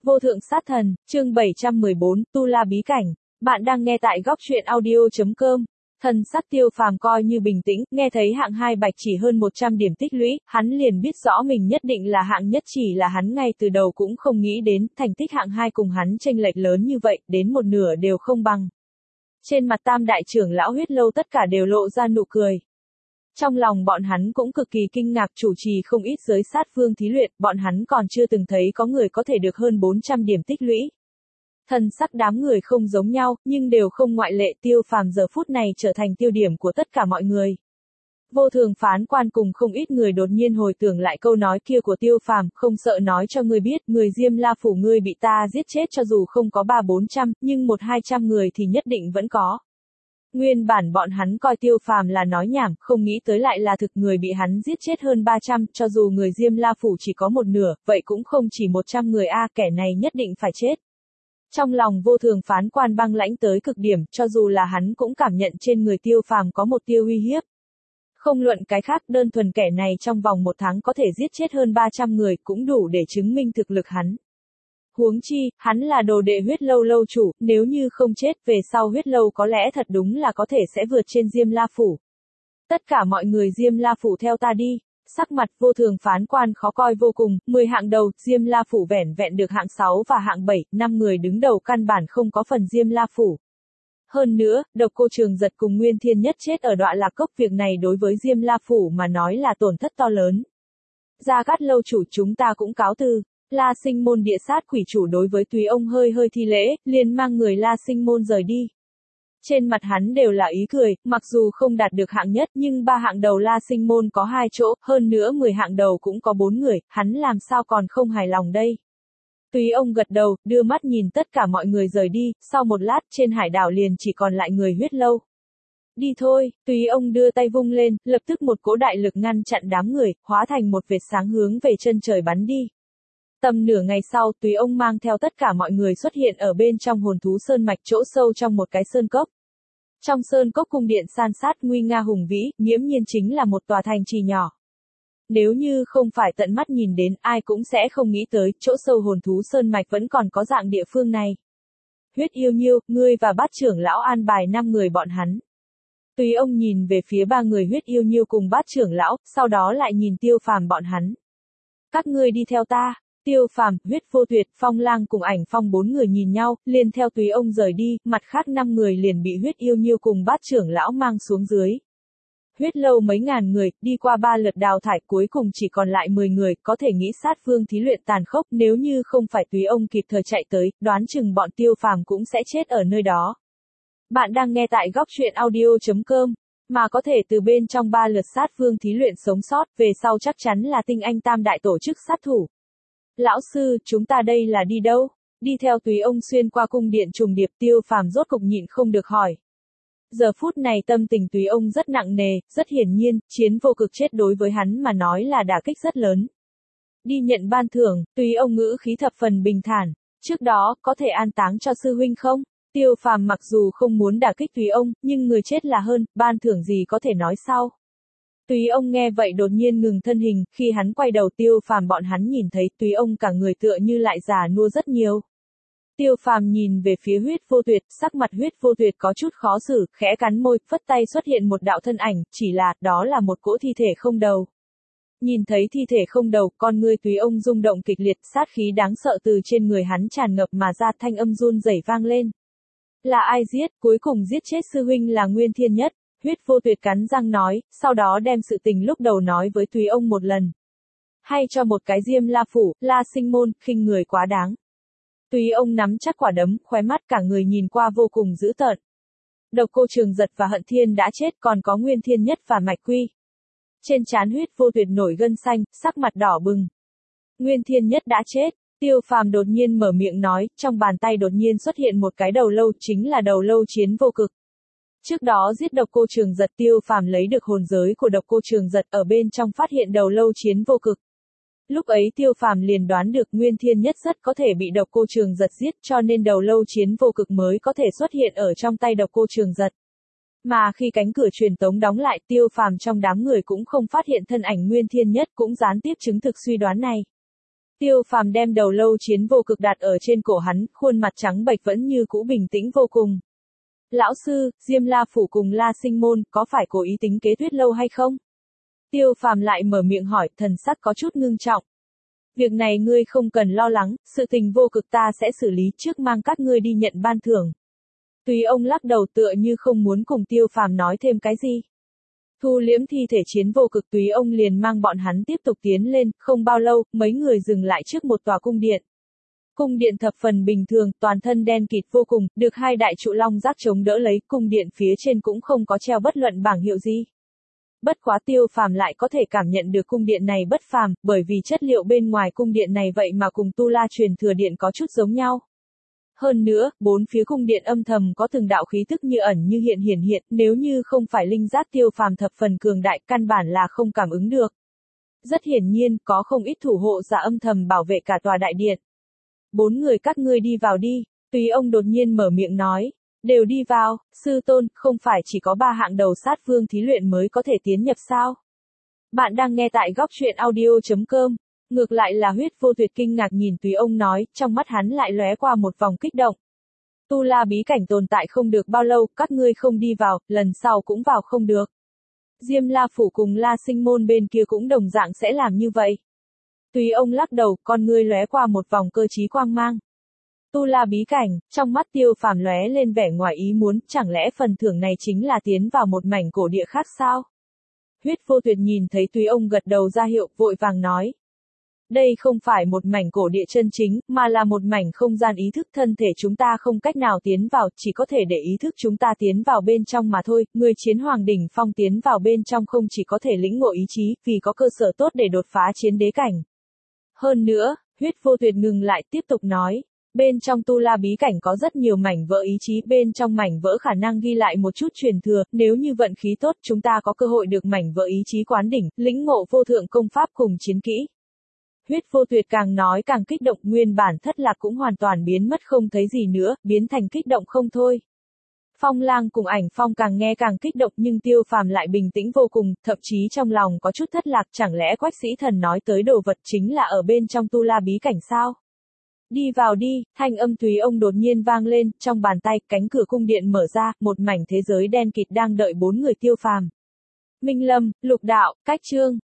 Vô thượng sát thần, chương 714, Tu La bí cảnh. Bạn đang nghe tại góc truyện audio.com. Thần sắc Tiêu Phàm coi như bình tĩnh, nghe thấy hạng 2 bạch chỉ hơn 100 điểm tích lũy, hắn liền biết rõ mình nhất định là hạng nhất, chỉ là hắn ngay từ đầu cũng không nghĩ đến, thành tích hạng 2 cùng hắn chênh lệch lớn như vậy, đến một nửa đều không bằng. Trên mặt Tam đại trưởng lão Huyết Lâu tất cả đều lộ ra nụ cười. Trong lòng bọn hắn cũng cực kỳ kinh ngạc, chủ trì không ít giới sát vương thí luyện, bọn hắn còn chưa từng thấy có người có thể được hơn 400 điểm tích lũy. Thần sắc đám người không giống nhau, nhưng đều không ngoại lệ, Tiêu Phàm giờ phút này trở thành tiêu điểm của tất cả mọi người. Vô thường phán quan cùng không ít người đột nhiên hồi tưởng lại câu nói kia của Tiêu Phàm, không sợ nói cho ngươi biết, người Diêm La phủ ngươi bị ta giết chết cho dù không có 300-400, nhưng 100-200 người thì nhất định vẫn có. Nguyên bản bọn hắn coi Tiêu Phàm là nói nhảm, không nghĩ tới lại là thực, người bị hắn giết chết hơn 300, cho dù người Diêm La phủ chỉ có một nửa, vậy cũng không chỉ 100 người a, kẻ này nhất định phải chết. Trong lòng vô thường phán quan băng lãnh tới cực điểm, cho dù là hắn cũng cảm nhận trên người Tiêu Phàm có một tia uy hiếp. Không luận cái khác, đơn thuần kẻ này trong vòng 1 tháng có thể giết chết hơn 300 người, cũng đủ để chứng minh thực lực hắn. Huống chi, hắn là đồ đệ Huyết Lâu lâu chủ, nếu như không chết, về sau Huyết Lâu có lẽ thật đúng là có thể sẽ vượt trên Diêm La phủ. Tất cả mọi người Diêm La phủ theo ta đi. Sắc mặt vô thường phán quan khó coi vô cùng, 10 hạng đầu, Diêm La phủ vẻn vẹn được hạng 6 và hạng 7, 5 người đứng đầu căn bản không có phần Diêm La phủ. Hơn nữa, Độc Cô Trường Giật cùng Nguyên Thiên Nhất chết ở Đoạ Lạc Cốc, việc này đối với Diêm La phủ mà nói là tổn thất to lớn. Gia Cát lâu chủ, chúng ta cũng cáo từ. La Sinh Môn địa sát quỷ chủ đối với Tùy ông hơi thi lễ, liền mang người La Sinh Môn rời đi. Trên mặt hắn đều là ý cười, mặc dù không đạt được hạng nhất nhưng 3 hạng đầu La Sinh Môn có 2 chỗ, hơn nữa 10 hạng đầu cũng có 4 người, hắn làm sao còn không hài lòng đây. Tùy ông gật đầu, đưa mắt nhìn tất cả mọi người rời đi, sau một lát trên hải đảo liền chỉ còn lại người Huyết Lâu. Đi thôi, Tùy ông đưa tay vung lên, lập tức một cỗ đại lực ngăn chặn đám người, hóa thành một vệt sáng hướng về chân trời bắn đi. Tầm nửa ngày sau, Tùy ông mang theo tất cả mọi người xuất hiện ở bên trong Hồn Thú Sơn mạch, chỗ sâu trong một cái sơn cốc. Trong sơn cốc cung điện san sát nguy nga hùng vĩ, nghiễm nhiên chính là một tòa thành trì nhỏ. Nếu như không phải tận mắt nhìn đến, ai cũng sẽ không nghĩ tới, chỗ sâu Hồn Thú Sơn mạch vẫn còn có dạng địa phương này. Huyết Yêu Nhiêu, ngươi và Bát trưởng lão an bài 5 người bọn hắn. Tùy ông nhìn về phía 3 người Huyết Yêu Nhiêu cùng Bát trưởng lão, sau đó lại nhìn Tiêu Phàm bọn hắn. Các ngươi đi theo ta. Tiêu Phàm, Huyết Vô Tuyệt, Phong Lang cùng Ảnh Phong 4 người nhìn nhau, liền theo Tùy ông rời đi, mặt khác 5 người liền bị Huyết Yêu Nhiêu cùng Bát trưởng lão mang xuống dưới. Huyết Lâu mấy ngàn người, đi qua 3 lượt đào thải, cuối cùng chỉ còn lại 10 người, có thể nghĩ sát vương thí luyện tàn khốc, nếu như không phải Tùy ông kịp thời chạy tới, đoán chừng bọn Tiêu Phàm cũng sẽ chết ở nơi đó. Bạn đang nghe tại góc truyện audio.com, mà có thể từ bên trong 3 lượt sát vương thí luyện sống sót, về sau chắc chắn là tinh anh tam đại tổ chức sát thủ. Lão sư, chúng ta đây là đi đâu? Đi theo Tùy ông xuyên qua cung điện trùng điệp, Tiêu Phàm rốt cục nhịn không được hỏi. Giờ phút này tâm tình Tùy ông rất nặng nề, rất hiển nhiên, chiến vô cực chết đối với hắn mà nói là đả kích rất lớn. Đi nhận ban thưởng, Tùy ông ngữ khí thập phần bình thản. Trước đó, có thể an táng cho sư huynh không? Tiêu Phàm mặc dù không muốn đả kích Tùy ông, nhưng người chết là hơn, ban thưởng gì có thể nói sau. Tùy ông nghe vậy đột nhiên ngừng thân hình, khi hắn quay đầu Tiêu Phàm bọn hắn nhìn thấy Tùy ông cả người tựa như lại già nua rất nhiều. Tiêu Phàm nhìn về phía Huyết Vô Tuyệt, sắc mặt Huyết Vô Tuyệt có chút khó xử, khẽ cắn môi, phất tay xuất hiện một đạo thân ảnh, chỉ là, đó là một cỗ thi thể không đầu. Nhìn thấy thi thể không đầu, con ngươi Tùy ông rung động kịch liệt, sát khí đáng sợ từ trên người hắn tràn ngập mà ra, thanh âm run rẩy vang lên. Là ai giết, cuối cùng giết chết sư huynh là Nguyên Thiên Nhất. Huyết Vô Tuyệt cắn răng nói, sau đó đem sự tình lúc đầu nói với Tùy ông một lần. Hay cho một cái Diêm La phủ, La Sinh Môn, khinh người quá đáng. Tùy ông nắm chắc quả đấm, khóe mắt cả người nhìn qua vô cùng dữ tợn. Độc Cô Trường Giật và Hận Thiên đã chết, còn có Nguyên Thiên Nhất và Mạch Quy. Trên trán Huyết Vô Tuyệt nổi gân xanh, sắc mặt đỏ bừng. Nguyên Thiên Nhất đã chết. Tiêu Phàm đột nhiên mở miệng nói, trong bàn tay đột nhiên xuất hiện một cái đầu lâu, chính là đầu lâu chiến vô cực. Trước đó giết Độc Cô Trường Giật, Tiêu Phàm lấy được hồn giới của Độc Cô Trường Giật, ở bên trong phát hiện đầu lâu chiến vô cực. Lúc ấy Tiêu Phàm liền đoán được Nguyên Thiên Nhất rất có thể bị Độc Cô Trường Giật giết, cho nên đầu lâu chiến vô cực mới có thể xuất hiện ở trong tay Độc Cô Trường Giật. Mà khi cánh cửa truyền tống đóng lại, Tiêu Phàm trong đám người cũng không phát hiện thân ảnh Nguyên Thiên Nhất, cũng gián tiếp chứng thực suy đoán này. Tiêu Phàm đem đầu lâu chiến vô cực đặt ở trên cổ hắn, khuôn mặt trắng bệch vẫn như cũ bình tĩnh vô cùng. Lão sư, Diêm La Phủ cùng La Sinh Môn, có phải cố ý tính kế Tuyết Lâu hay không? Tiêu Phàm lại mở miệng hỏi, thần sắc có chút ngưng trọng. Việc này ngươi không cần lo lắng, sự tình vô cực ta sẽ xử lý, trước mang các ngươi đi nhận ban thưởng. Túy ông lắc đầu tựa như không muốn cùng Tiêu Phàm nói thêm cái gì. Thu liễm thi thể chiến vô cực, Túy ông liền mang bọn hắn tiếp tục tiến lên, không bao lâu, mấy người dừng lại trước một tòa cung điện. Cung điện thập phần bình thường, toàn thân đen kịt vô cùng, được hai đại trụ long giác chống đỡ lấy, cung điện phía trên cũng không có treo bất luận bảng hiệu gì. Bất quá Tiêu Phàm lại có thể cảm nhận được cung điện này bất phàm, bởi vì chất liệu bên ngoài cung điện này vậy mà cùng Tu La truyền thừa điện có chút giống nhau. Hơn nữa, bốn phía cung điện âm thầm có từng đạo khí tức như ẩn như hiện, nếu như không phải linh giác Tiêu Phàm thập phần cường đại, căn bản là không cảm ứng được. Rất hiển nhiên, có không ít thủ hộ giả âm thầm bảo vệ cả tòa đại điện. Bốn người các ngươi đi vào đi, Túy ông đột nhiên mở miệng nói. Đều đi vào, sư tôn, không phải chỉ có 3 hạng đầu sát vương thí luyện mới có thể tiến nhập sao? Bạn đang nghe tại góc truyện audio.com. Ngược lại là Huyết Vô Tuyệt kinh ngạc nhìn Túy ông nói, trong mắt hắn lại lóe qua một vòng kích động. Tu La bí cảnh tồn tại không được bao lâu, các ngươi không đi vào, lần sau cũng vào không được. Diêm La Phủ cùng La Sinh Môn bên kia cũng đồng dạng sẽ làm như vậy. Túy ông lắc đầu, con ngươi lóe qua một vòng cơ trí quang mang. Tu La bí cảnh, trong mắt Tiêu Phàm lóe lên vẻ ngoài ý muốn, chẳng lẽ phần thưởng này chính là tiến vào một mảnh cổ địa khác sao? Huyết Vô Tuyệt nhìn thấy Túy ông gật đầu ra hiệu, vội vàng nói. Đây không phải một mảnh cổ địa chân chính, mà là một mảnh không gian ý thức, thân thể chúng ta không cách nào tiến vào, chỉ có thể để ý thức chúng ta tiến vào bên trong mà thôi. Người chiến hoàng đỉnh phong tiến vào bên trong không chỉ có thể lĩnh ngộ ý chí, vì có cơ sở tốt để đột phá chiến đế cảnh. Hơn nữa, Huyết Vô Tuyệt ngừng lại tiếp tục nói. Bên trong Tu La bí cảnh có rất nhiều mảnh vỡ ý chí, bên trong mảnh vỡ khả năng ghi lại một chút truyền thừa, nếu như vận khí tốt chúng ta có cơ hội được mảnh vỡ ý chí quán đỉnh, lĩnh ngộ vô thượng công pháp cùng chiến kỹ. Huyết Vô Tuyệt càng nói càng kích động, nguyên bản thất lạc cũng hoàn toàn biến mất không thấy gì nữa, biến thành kích động không thôi. Phong Lang cùng Ảnh Phong càng nghe càng kích động nhưng Tiêu Phàm lại bình tĩnh vô cùng, thậm chí trong lòng có chút thất lạc, chẳng lẽ Quách Sĩ Thần nói tới đồ vật chính là ở bên trong Tu La bí cảnh sao? Đi vào đi, thanh âm Túy ông đột nhiên vang lên, trong bàn tay, cánh cửa cung điện mở ra, một mảnh thế giới đen kịt đang đợi bốn người Tiêu Phàm. Minh Lâm, Lục Đạo, Cách Chương.